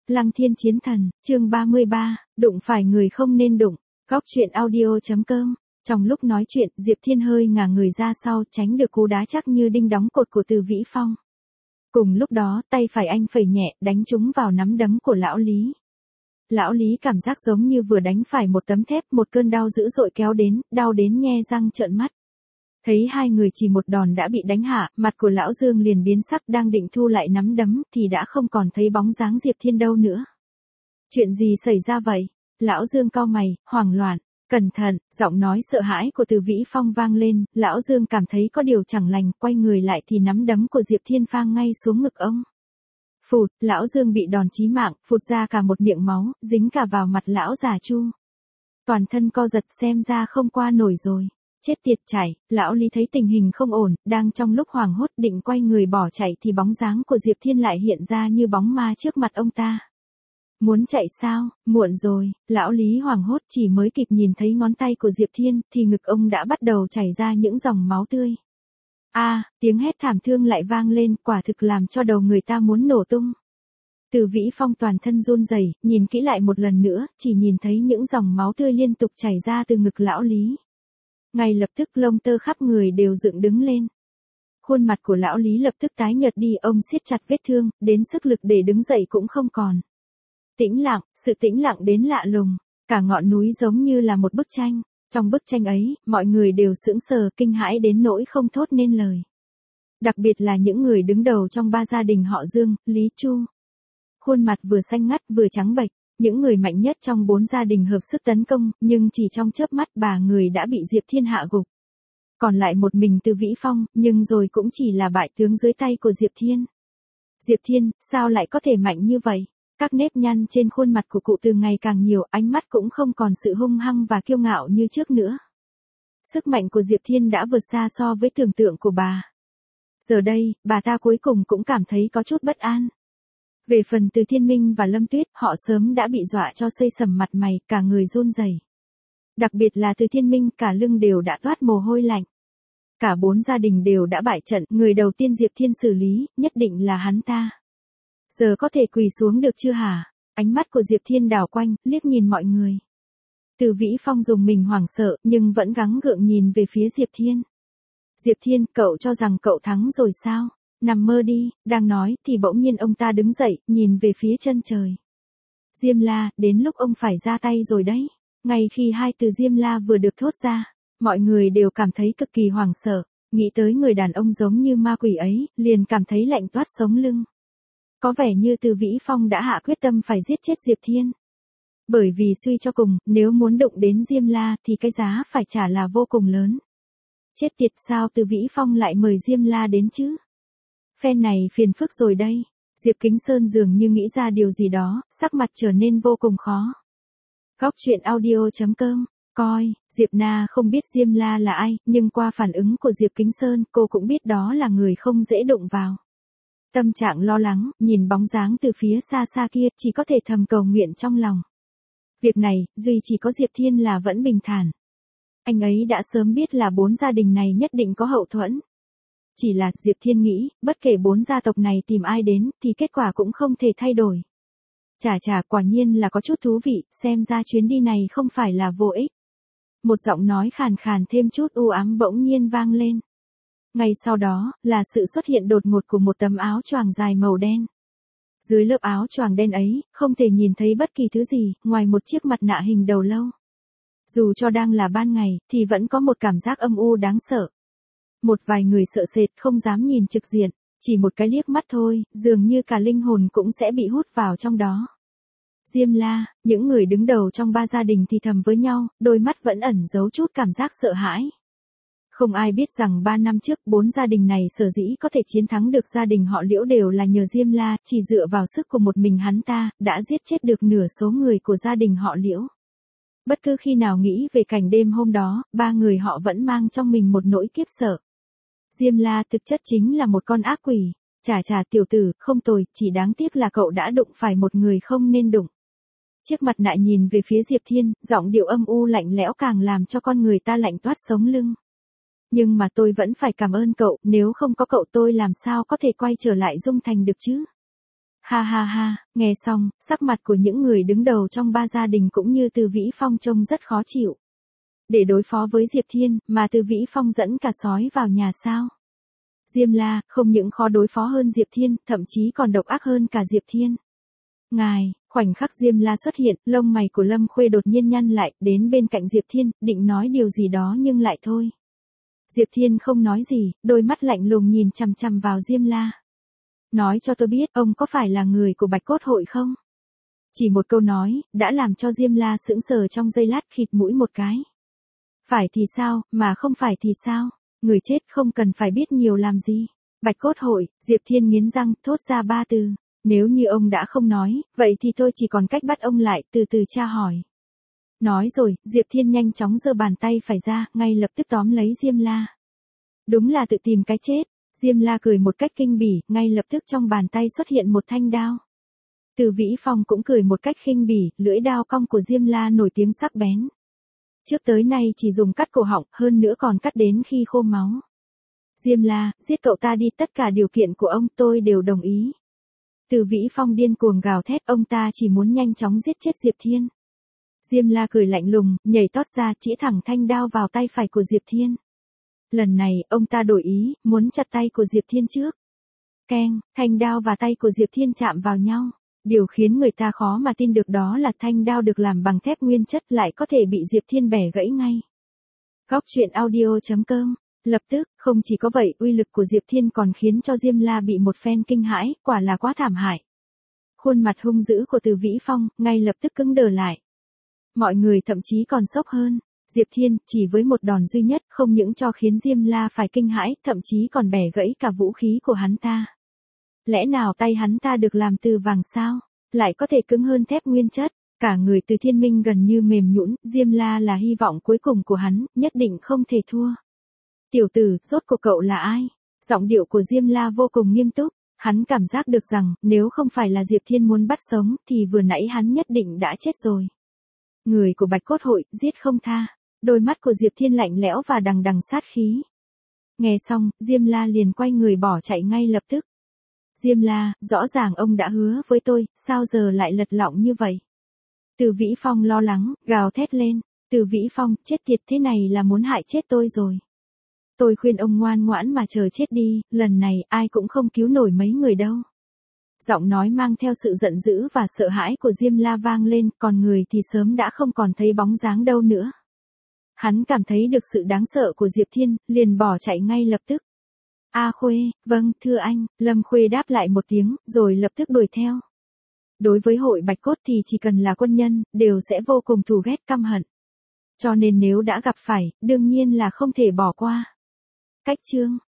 Lăng Thiên Chiến Thần, chương 33, đụng phải người không nên đụng. Góc truyện audio.com. Trong lúc nói chuyện, Diệp Thiên hơi ngả người ra sau, tránh được cú đá chắc như đinh đóng cột của Từ Vĩ Phong. Cùng lúc đó, tay phải anh phẩy nhẹ, đánh trúng vào nắm đấm của lão Lý. Lão Lý cảm giác giống như vừa đánh phải một tấm thép, một cơn đau dữ dội kéo đến, đau đến nhe răng trợn mắt. Thấy hai người chỉ một đòn đã bị đánh hạ, mặt của lão Dương liền biến sắc, đang định thu lại nắm đấm thì đã không còn thấy bóng dáng Diệp Thiên đâu nữa. Chuyện gì xảy ra vậy? Lão Dương cau mày, hoảng loạn. Cẩn thận, giọng nói sợ hãi của Từ Vĩ Phong vang lên, lão Dương cảm thấy có điều chẳng lành, quay người lại thì nắm đấm của Diệp Thiên phang ngay xuống ngực ông. Phụt, lão Dương bị đòn chí mạng, phụt ra cả một miệng máu, dính cả vào mặt lão già Chu. Toàn thân co giật, xem ra không qua nổi rồi. Chết tiệt chạy, lão Lý thấy tình hình không ổn, đang trong lúc hoảng hốt định quay người bỏ chạy thì bóng dáng của Diệp Thiên lại hiện ra như bóng ma trước mặt ông ta. Muốn chạy sao, muộn rồi, lão Lý hoảng hốt chỉ mới kịp nhìn thấy ngón tay của Diệp Thiên thì ngực ông đã bắt đầu chảy ra những dòng máu tươi. Tiếng hét thảm thương lại vang lên, quả thực làm cho đầu người ta muốn nổ tung. Từ Vĩ Phong toàn thân run rẩy, nhìn kỹ lại một lần nữa, chỉ nhìn thấy những dòng máu tươi liên tục chảy ra từ ngực lão Lý. Ngay lập tức lông tơ khắp người đều dựng đứng lên. Khuôn mặt của lão Lý lập tức tái nhợt đi, ông siết chặt vết thương, đến sức lực để đứng dậy cũng không còn. Tĩnh lặng, sự tĩnh lặng đến lạ lùng, cả ngọn núi giống như là một bức tranh. Trong bức tranh ấy, mọi người đều sững sờ, kinh hãi đến nỗi không thốt nên lời. Đặc biệt là những người đứng đầu trong ba gia đình họ Dương, Lý, Chu. Khuôn mặt vừa xanh ngắt vừa trắng bệch. Những người mạnh nhất trong 4 gia đình hợp sức tấn công, nhưng chỉ trong chớp mắt 3 người đã bị Diệp Thiên hạ gục. Còn lại một mình Từ Vĩ Phong, nhưng rồi cũng chỉ là bại tướng dưới tay của Diệp Thiên. Diệp Thiên, sao lại có thể mạnh như vậy? Các nếp nhăn trên khuôn mặt của cụ Từ ngày càng nhiều, ánh mắt cũng không còn sự hung hăng và kiêu ngạo như trước nữa. Sức mạnh của Diệp Thiên đã vượt xa so với tưởng tượng của bà. Giờ đây, bà ta cuối cùng cũng cảm thấy có chút bất an. Về phần Từ Thiên Minh và Lâm Tuyết, họ sớm đã bị dọa cho xây sầm mặt mày, cả người run rẩy. Đặc biệt là Từ Thiên Minh, cả lưng đều đã toát mồ hôi lạnh. Cả 4 gia đình đều đã bại trận, người đầu tiên Diệp Thiên xử lý, nhất định là hắn ta. Giờ có thể quỳ xuống được chưa hả? Ánh mắt của Diệp Thiên đảo quanh, liếc nhìn mọi người. Từ Vĩ Phong dùng mình hoảng sợ, nhưng vẫn gắng gượng nhìn về phía Diệp Thiên. Diệp Thiên, cậu cho rằng cậu thắng rồi sao? Nằm mơ đi, đang nói thì bỗng nhiên ông ta đứng dậy, nhìn về phía chân trời. Diêm La, đến lúc ông phải ra tay rồi đấy. Ngay khi hai từ Diêm La vừa được thốt ra, mọi người đều cảm thấy cực kỳ hoảng sợ, nghĩ tới người đàn ông giống như ma quỷ ấy, liền cảm thấy lạnh toát sống lưng. Có vẻ như Từ Vĩ Phong đã hạ quyết tâm phải giết chết Diệp Thiên. Bởi vì suy cho cùng, nếu muốn đụng đến Diêm La thì cái giá phải trả là vô cùng lớn. Chết tiệt, sao Từ Vĩ Phong lại mời Diêm La đến chứ? Phen này phiền phức rồi đây. Diệp Kính Sơn dường như nghĩ ra điều gì đó, sắc mặt trở nên vô cùng khó. Góc truyện audio.com. Coi, Diệp Na không biết Diêm La là ai, nhưng qua phản ứng của Diệp Kính Sơn, cô cũng biết đó là người không dễ đụng vào. Tâm trạng lo lắng, nhìn bóng dáng từ phía xa xa kia, chỉ có thể thầm cầu nguyện trong lòng. Việc này, duy chỉ có Diệp Thiên là vẫn bình thản. Anh ấy đã sớm biết là 4 gia đình này nhất định có hậu thuẫn. Chỉ là, Diệp Thiên nghĩ, bất kể 4 gia tộc này tìm ai đến, thì kết quả cũng không thể thay đổi. Chà, quả nhiên là có chút thú vị, xem ra chuyến đi này không phải là vô ích. Một giọng nói khàn khàn thêm chút u ám bỗng nhiên vang lên. Ngay sau đó, là sự xuất hiện đột ngột của một tấm áo choàng dài màu đen. Dưới lớp áo choàng đen ấy, không thể nhìn thấy bất kỳ thứ gì, ngoài một chiếc mặt nạ hình đầu lâu. Dù cho đang là ban ngày, thì vẫn có một cảm giác âm u đáng sợ. Một vài người sợ sệt không dám nhìn trực diện, chỉ một cái liếc mắt thôi, dường như cả linh hồn cũng sẽ bị hút vào trong đó. Diêm La, những người đứng đầu trong 3 gia đình thì thầm với nhau, đôi mắt vẫn ẩn giấu chút cảm giác sợ hãi. Không ai biết rằng 3 năm trước 4 gia đình này sở dĩ có thể chiến thắng được gia đình họ Liễu đều là nhờ Diêm La, chỉ dựa vào sức của một mình hắn ta, đã giết chết được nửa số người của gia đình họ Liễu. Bất cứ khi nào nghĩ về cảnh đêm hôm đó, 3 người họ vẫn mang trong mình một nỗi kiếp sợ. Diêm La thực chất chính là một con ác quỷ. Chà tiểu tử, không tồi, chỉ đáng tiếc là cậu đã đụng phải một người không nên đụng. Chiếc mặt nạ nhìn về phía Diệp Thiên, giọng điệu âm u lạnh lẽo càng làm cho con người ta lạnh toát sống lưng. Nhưng mà tôi vẫn phải cảm ơn cậu, nếu không có cậu tôi làm sao có thể quay trở lại Dung Thành được chứ? Ha ha ha, nghe xong, sắc mặt của những người đứng đầu trong ba gia đình cũng như Từ Vĩ Phong trông rất khó chịu. Để đối phó với Diệp Thiên, mà Từ Vĩ Phong dẫn cả sói vào nhà sao? Diêm La, không những khó đối phó hơn Diệp Thiên, thậm chí còn độc ác hơn cả Diệp Thiên. Ngài, khoảnh khắc Diêm La xuất hiện, lông mày của Lâm Khuê đột nhiên nhăn lại, đến bên cạnh Diệp Thiên, định nói điều gì đó nhưng lại thôi. Diệp Thiên không nói gì, đôi mắt lạnh lùng nhìn chằm chằm vào Diêm La. Nói cho tôi biết, ông có phải là người của Bạch Cốt Hội không? Chỉ một câu nói, đã làm cho Diêm La sững sờ trong giây lát, khịt mũi một cái. Phải thì sao, mà không phải thì sao? Người chết không cần phải biết nhiều làm gì. Bạch Cốt Hội, Diệp Thiên nghiến răng, thốt ra ba từ. Nếu như ông đã không nói, vậy thì tôi chỉ còn cách bắt ông lại, từ từ tra hỏi. Nói rồi, Diệp Thiên nhanh chóng giơ bàn tay phải ra, ngay lập tức tóm lấy Diêm La. Đúng là tự tìm cái chết. Diêm La cười một cách kinh bỉ, ngay lập tức trong bàn tay xuất hiện một thanh đao. Từ Vĩ Phong cũng cười một cách khinh bỉ, lưỡi đao cong của Diêm La nổi tiếng sắc bén. Trước tới nay chỉ dùng cắt cổ họng, hơn nữa còn cắt đến khi khô máu. Diêm La, giết cậu ta đi, tất cả điều kiện của ông tôi đều đồng ý. Từ Vĩ Phong điên cuồng gào thét, ông ta chỉ muốn nhanh chóng giết chết Diệp Thiên. Diêm La cười lạnh lùng, nhảy tót ra, chĩa thẳng thanh đao vào tay phải của Diệp Thiên. Lần này, ông ta đổi ý, muốn chặt tay của Diệp Thiên trước. Keng, thanh đao và tay của Diệp Thiên chạm vào nhau. Điều khiến người ta khó mà tin được đó là thanh đao được làm bằng thép nguyên chất lại có thể bị Diệp Thiên bẻ gãy ngay. Góc truyện audio.com. Lập tức, không chỉ có vậy, uy lực của Diệp Thiên còn khiến cho Diêm La bị một phen kinh hãi, quả là quá thảm hại. Khuôn mặt hung dữ của Từ Vĩ Phong, ngay lập tức cứng đờ lại. Mọi người thậm chí còn sốc hơn. Diệp Thiên, chỉ với một đòn duy nhất, không những cho khiến Diêm La phải kinh hãi, thậm chí còn bẻ gãy cả vũ khí của hắn ta. Lẽ nào tay hắn ta được làm từ vàng sao? Lại có thể cứng hơn thép nguyên chất? Cả người Từ Thiên Minh gần như mềm nhũn, Diêm La là hy vọng cuối cùng của hắn, nhất định không thể thua. Tiểu tử, rốt cuộc cậu là ai? Giọng điệu của Diêm La vô cùng nghiêm túc, hắn cảm giác được rằng, nếu không phải là Diệp Thiên muốn bắt sống, thì vừa nãy hắn nhất định đã chết rồi. Người của Bạch Cốt Hội, giết không tha. Đôi mắt của Diệp Thiên lạnh lẽo và đằng đằng sát khí. Nghe xong, Diêm La liền quay người bỏ chạy ngay lập tức. Diêm La, rõ ràng ông đã hứa với tôi, sao giờ lại lật lọng như vậy? Từ Vĩ Phong lo lắng, gào thét lên. Từ Vĩ Phong, chết tiệt, thế này là muốn hại chết tôi rồi. Tôi khuyên ông ngoan ngoãn mà chờ chết đi, lần này ai cũng không cứu nổi mấy người đâu. Giọng nói mang theo sự giận dữ và sợ hãi của Diêm La vang lên, còn người thì sớm đã không còn thấy bóng dáng đâu nữa. Hắn cảm thấy được sự đáng sợ của Diệp Thiên, liền bỏ chạy ngay lập tức. A Khuê, vâng, thưa anh, Lâm Khuê đáp lại một tiếng, rồi lập tức đuổi theo. Đối với hội Bạch Cốt thì chỉ cần là quân nhân, đều sẽ vô cùng thù ghét căm hận. Cho nên nếu đã gặp phải, đương nhiên là không thể bỏ qua. Cách chương